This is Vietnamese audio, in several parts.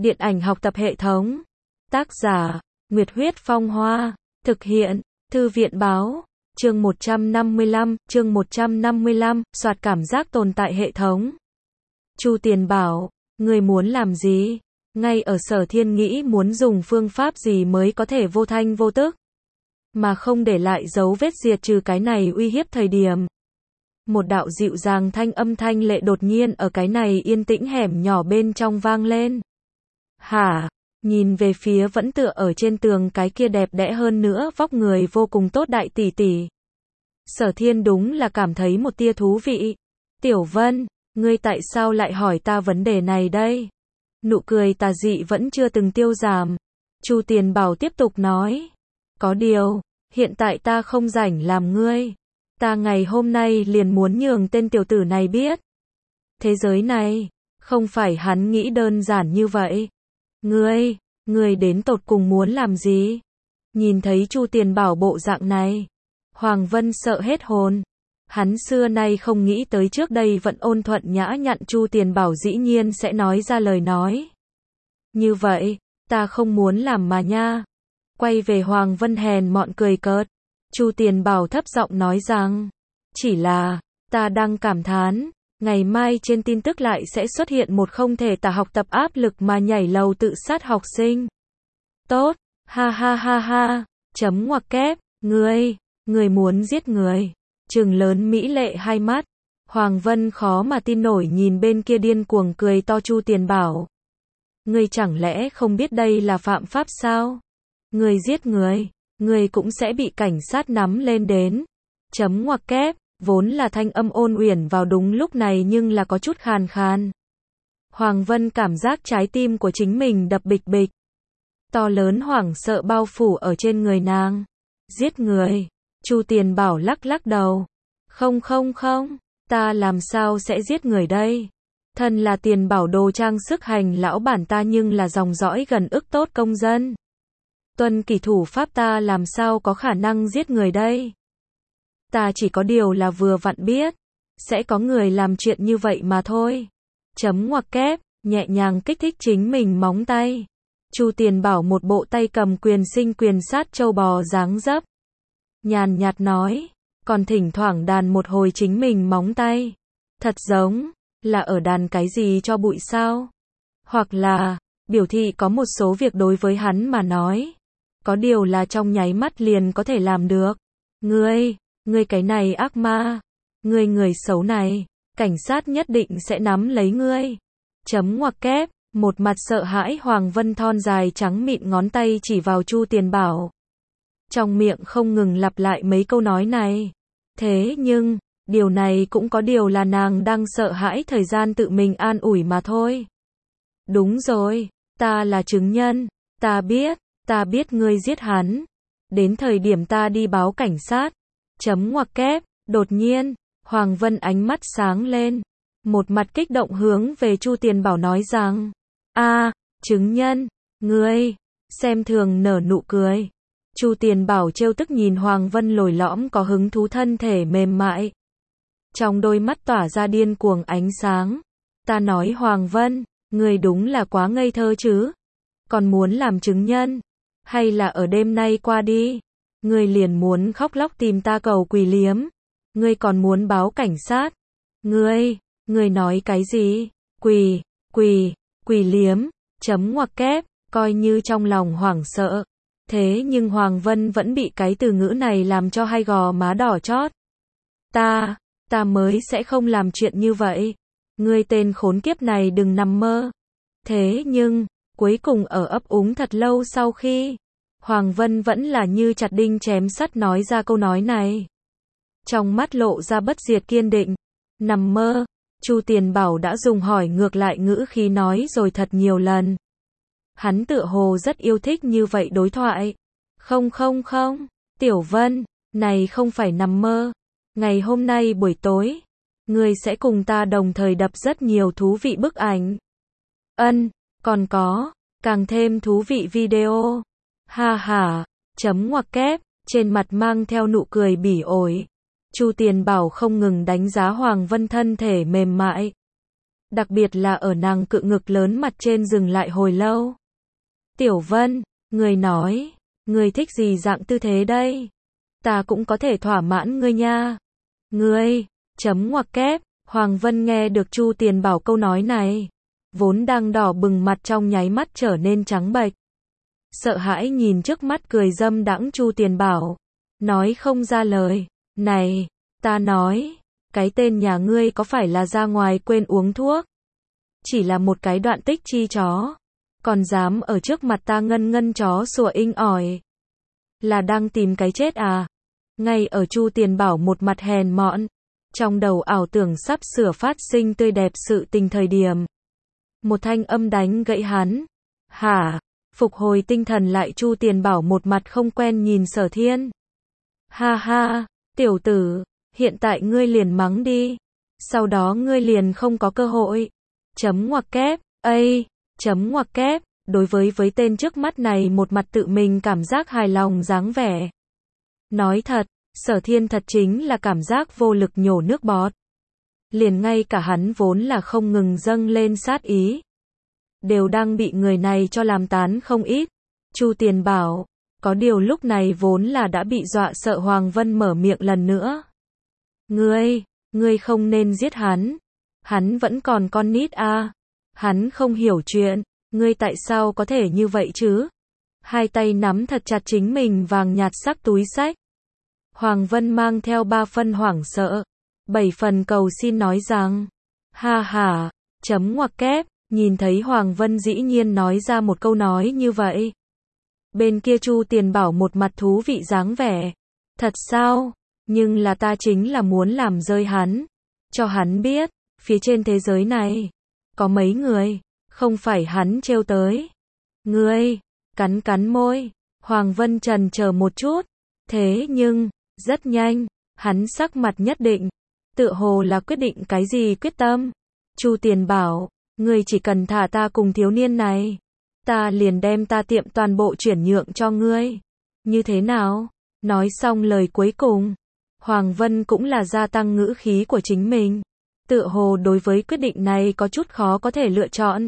Điện ảnh học tập hệ thống. Tác giả, Nguyệt Huyết Phong Hoa. Thực hiện, Thư viện Báo. Chương 155, soạt cảm giác tồn tại hệ thống. Chu Tiền bảo, người muốn làm gì? Ngay ở Sở Thiên nghĩ muốn dùng phương pháp gì mới có thể vô thanh vô tức, mà không để lại dấu vết diệt trừ cái này uy hiếp thời điểm. Một đạo dịu dàng thanh lệ đột nhiên ở cái này yên tĩnh hẻm nhỏ bên trong vang lên. Hả? Nhìn về phía vẫn tựa ở trên tường cái kia đẹp đẽ hơn nữa vóc người vô cùng tốt đại tỷ tỷ. Sở Thiên đúng là cảm thấy một tia thú vị. Tiểu Vân, ngươi tại sao lại hỏi ta vấn đề này đây? Nụ cười tà dị vẫn chưa từng tiêu giảm. Chu Tiền Bảo tiếp tục nói. Có điều, hiện tại ta không rảnh làm ngươi. Ta ngày hôm nay liền muốn nhường tên tiểu tử này biết. Thế giới này, không phải hắn nghĩ đơn giản như vậy. Ngươi đến tột cùng muốn làm gì? Nhìn thấy Chu Tiền Bảo bộ dạng này, Hoàng Vân sợ hết hồn. Hắn xưa nay không nghĩ tới trước đây vẫn ôn thuận nhã nhặn Chu Tiền Bảo dĩ nhiên sẽ nói ra lời nói như vậy, ta không muốn làm mà nha. Quay về Hoàng Vân hèn mọn cười cợt. Chu Tiền Bảo thấp giọng nói rằng, chỉ là, ta đang cảm thán, ngày mai trên tin tức lại sẽ xuất hiện một không thể tả học tập áp lực mà nhảy lầu tự sát học sinh. Tốt, ha ha ha ha, chấm ngoặc kép, ngươi muốn giết người. Trừng lớn mỹ lệ hai mắt. Hoàng Vân khó mà tin nổi nhìn bên kia điên cuồng cười to Chu Tiền Bảo. Ngươi chẳng lẽ không biết đây là phạm pháp sao? Ngươi giết người, ngươi cũng sẽ bị cảnh sát nắm lên đến. Chấm ngoặc kép, vốn là thanh âm ôn uyển vào đúng lúc này nhưng là có chút khàn khàn. Hoàng Vân cảm giác trái tim của chính mình đập bịch bịch. To lớn hoảng sợ bao phủ ở trên người nàng. Giết người. Chu Tiền Bảo lắc đầu. Không, ta làm sao sẽ giết người đây? Thân là Tiền Bảo đồ trang sức hành lão bản ta nhưng là dòng dõi gần ức tốt công dân. Tuân kỷ thủ pháp ta làm sao có khả năng giết người đây? Ta chỉ có điều là vừa vặn biết, sẽ có người làm chuyện như vậy mà thôi. Chấm ngoặc kép, nhẹ nhàng kích thích chính mình móng tay. Chu Tiền Bảo một bộ tay cầm quyền sinh quyền sát châu bò dáng dấp. Nhàn nhạt nói, còn thỉnh thoảng đàn một hồi chính mình móng tay. Thật giống, là ở đàn cái gì cho bụi sao? Hoặc là, biểu thị có một số việc đối với hắn mà nói. Có điều là trong nháy mắt liền có thể làm được. Ngươi cái này ác ma. Người xấu này, cảnh sát nhất định sẽ nắm lấy ngươi. Chấm ngoặc kép, một mặt sợ hãi Hoàng Vân thon dài trắng mịn ngón tay chỉ vào Chu Tiền Bảo. Trong miệng không ngừng lặp lại mấy câu nói này. Thế nhưng, điều này cũng có điều là nàng đang sợ hãi thời gian tự mình an ủi mà thôi. Đúng rồi, ta là chứng nhân, ta biết ngươi giết hắn. Đến thời điểm ta đi báo cảnh sát. Chấm ngoặc kép, đột nhiên, Hoàng Vân ánh mắt sáng lên. Một mặt kích động hướng về Chu Tiền Bảo nói rằng, chứng nhân, ngươi, xem thường nở nụ cười. Chu Tiền Bảo trêu tức nhìn Hoàng Vân lồi lõm có hứng thú thân thể mềm mại. Trong đôi mắt tỏa ra điên cuồng ánh sáng. Ta nói Hoàng Vân, ngươi đúng là quá ngây thơ chứ. Còn muốn làm chứng nhân, hay là ở đêm nay qua đi, ngươi liền muốn khóc lóc tìm ta cầu quỳ liếm. Ngươi còn muốn báo cảnh sát. Ngươi nói cái gì? Quỳ liếm, chấm ngoặc kép, coi như trong lòng hoảng sợ. Thế nhưng Hoàng Vân vẫn bị cái từ ngữ này làm cho hai gò má đỏ chót. Ta mới sẽ không làm chuyện như vậy. Ngươi tên khốn kiếp này đừng nằm mơ. Thế nhưng, cuối cùng ở ấp úng thật lâu sau khi, Hoàng Vân vẫn là như chặt đinh chém sắt nói ra câu nói này. Trong mắt lộ ra bất diệt kiên định. Nằm mơ, Chu Tiền Bảo đã dùng hỏi ngược lại ngữ khí nói rồi thật nhiều lần. Hắn tựa hồ rất yêu thích như vậy đối thoại. Không, Tiểu Vân, này không phải nằm mơ. Ngày hôm nay buổi tối, ngươi sẽ cùng ta đồng thời đập rất nhiều thú vị bức ảnh. Còn có, càng thêm thú vị video. Ha, chấm ngoặc kép, trên mặt mang theo nụ cười bỉ ổi. Chu Tiền Bảo không ngừng đánh giá Hoàng Vân thân thể mềm mại. Đặc biệt là ở nàng cự ngực lớn mặt trên dừng lại hồi lâu. Tiểu Vân, người nói, người thích gì dạng tư thế đây? Ta cũng có thể thỏa mãn ngươi nha. Ngươi, chấm ngoặc kép, Hoàng Vân nghe được Chu Tiền Bảo câu nói này, vốn đang đỏ bừng mặt trong nháy mắt trở nên trắng bệch. Sợ hãi nhìn trước mắt cười dâm đãng Chu Tiền Bảo, nói không ra lời. Này, ta nói, cái tên nhà ngươi có phải là ra ngoài quên uống thuốc? Chỉ là một cái đoạn tích chi chó, còn dám ở trước mặt ta ngân ngân chó sủa inh ỏi. Là đang tìm cái chết à? Ngay ở Chu Tiền Bảo một mặt hèn mọn, trong đầu ảo tưởng sắp sửa phát sinh tươi đẹp sự tình thời điểm. Một thanh âm đánh gãy hắn. Hả? Phục hồi tinh thần lại Chu Tiền Bảo một mặt không quen nhìn Sở Thiên. Ha ha, tiểu tử, hiện tại ngươi liền mắng đi. Sau đó ngươi liền không có cơ hội. Chấm ngoặc kép, chấm ngoặc kép, đối với tên trước mắt này một mặt tự mình cảm giác hài lòng dáng vẻ. Nói thật, Sở Thiên thật chính là cảm giác vô lực nhổ nước bọt. Liền ngay cả hắn vốn là không ngừng dâng lên sát ý, đều đang bị người này cho làm tán không ít. Chu Tiền Bảo, có điều lúc này vốn là đã bị dọa sợ Hoàng Vân mở miệng lần nữa. Ngươi không nên giết hắn vẫn còn con nít à, hắn không hiểu chuyện, ngươi tại sao có thể như vậy chứ? Hai tay nắm thật chặt chính mình vàng nhạt sắc túi xách. Hoàng Vân mang theo 3 phần hoảng sợ, 7 phần cầu xin nói rằng, ha ha, chấm ngoặc kép, nhìn thấy Hoàng Vân dĩ nhiên nói ra một câu nói như vậy. Bên kia Chu Tiền Bảo một mặt thú vị dáng vẻ, thật sao, nhưng là ta chính là muốn làm rơi hắn, cho hắn biết, phía trên thế giới này, có mấy người, không phải hắn trêu tới. Ngươi, cắn môi, Hoàng Vân chần chờ một chút, thế nhưng, rất nhanh, hắn sắc mặt nhất định, tựa hồ là quyết định cái gì quyết tâm. Chu Tiền Bảo, ngươi chỉ cần thả ta cùng thiếu niên này, ta liền đem ta tiệm toàn bộ chuyển nhượng cho ngươi. Như thế nào? Nói xong lời cuối cùng, Hoàng Vân cũng là gia tăng ngữ khí của chính mình. Tựa hồ đối với quyết định này có chút khó có thể lựa chọn.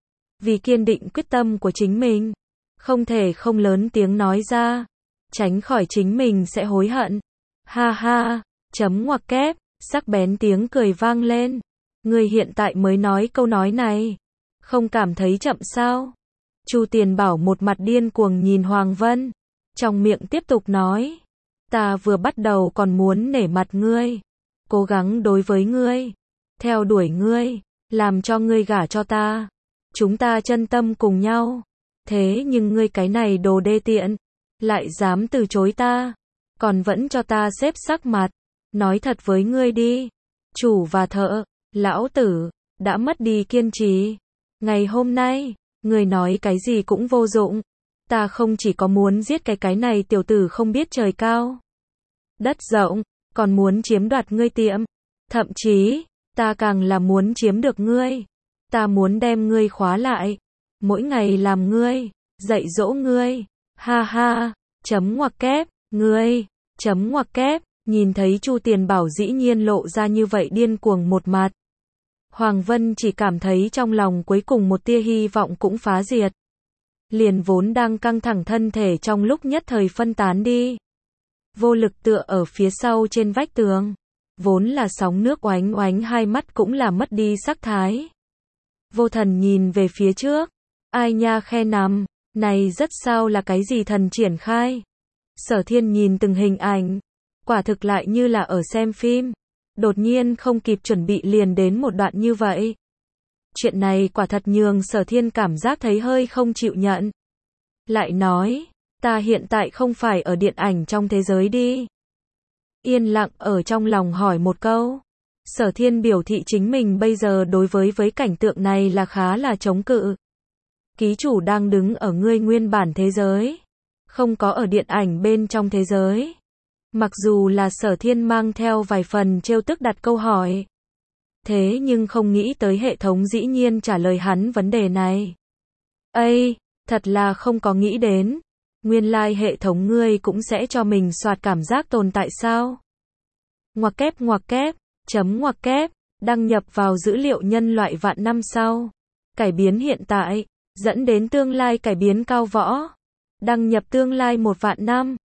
Vì kiên định quyết tâm của chính mình, không thể không lớn tiếng nói ra, tránh khỏi chính mình sẽ hối hận. Ha ha, chấm ngoặc kép, sắc bén tiếng cười vang lên. Ngươi hiện tại mới nói câu nói này, không cảm thấy chậm sao? Chu Tiền Bảo một mặt điên cuồng nhìn Hoàng Vân, trong miệng tiếp tục nói, ta vừa bắt đầu còn muốn nể mặt ngươi, cố gắng đối với ngươi, theo đuổi ngươi, làm cho ngươi gả cho ta, chúng ta chân tâm cùng nhau. Thế nhưng ngươi cái này đồ đê tiện, lại dám từ chối ta, còn vẫn cho ta xếp sắc mặt. Nói thật với ngươi đi, chủ và thợ, lão tử đã mất đi kiên trì. Ngày hôm nay, ngươi nói cái gì cũng vô dụng. Ta không chỉ có muốn giết cái này tiểu tử không biết trời cao đất rộng, còn muốn chiếm đoạt ngươi tiệm. Thậm chí, ta càng là muốn chiếm được ngươi. Ta muốn đem ngươi khóa lại, mỗi ngày làm ngươi, dạy dỗ ngươi. Ha ha, chấm ngoặc kép, ngươi, chấm ngoặc kép, nhìn thấy Chu Tiền Bảo dĩ nhiên lộ ra như vậy điên cuồng một mặt. Hoàng Vân chỉ cảm thấy trong lòng cuối cùng một tia hy vọng cũng phá diệt. Liền vốn đang căng thẳng thân thể trong lúc nhất thời phân tán đi. Vô lực tựa ở phía sau trên vách tường. Vốn là sóng nước oánh oánh hai mắt cũng là mất đi sắc thái. Vô thần nhìn về phía trước. Ai nha khe nằm, này rất sao là cái gì thần triển khai. Sở Thiên nhìn từng hình ảnh. Quả thực lại như là ở xem phim. Đột nhiên không kịp chuẩn bị liền đến một đoạn như vậy. Chuyện này quả thật nhường Sở Thiên cảm giác thấy hơi không chịu nhận. Lại nói, ta hiện tại không phải ở điện ảnh trong thế giới đi. Yên lặng ở trong lòng hỏi một câu. Sở Thiên biểu thị chính mình bây giờ đối với cảnh tượng này là khá là chống cự. Ký chủ đang đứng ở ngươi nguyên bản thế giới, không có ở điện ảnh bên trong thế giới. Mặc dù là Sở Thiên mang theo vài phần trêu tức đặt câu hỏi. Thế nhưng không nghĩ tới hệ thống dĩ nhiên trả lời hắn vấn đề này. Thật là không có nghĩ đến. Nguyên lai hệ thống ngươi cũng sẽ cho mình soạt cảm giác tồn tại sao? Ngoặc kép, chấm ngoặc kép, Đăng nhập vào dữ liệu nhân loại vạn năm sau. Cải biến hiện tại, dẫn đến tương lai cải biến cao võ. Đăng nhập tương lai 1 vạn năm.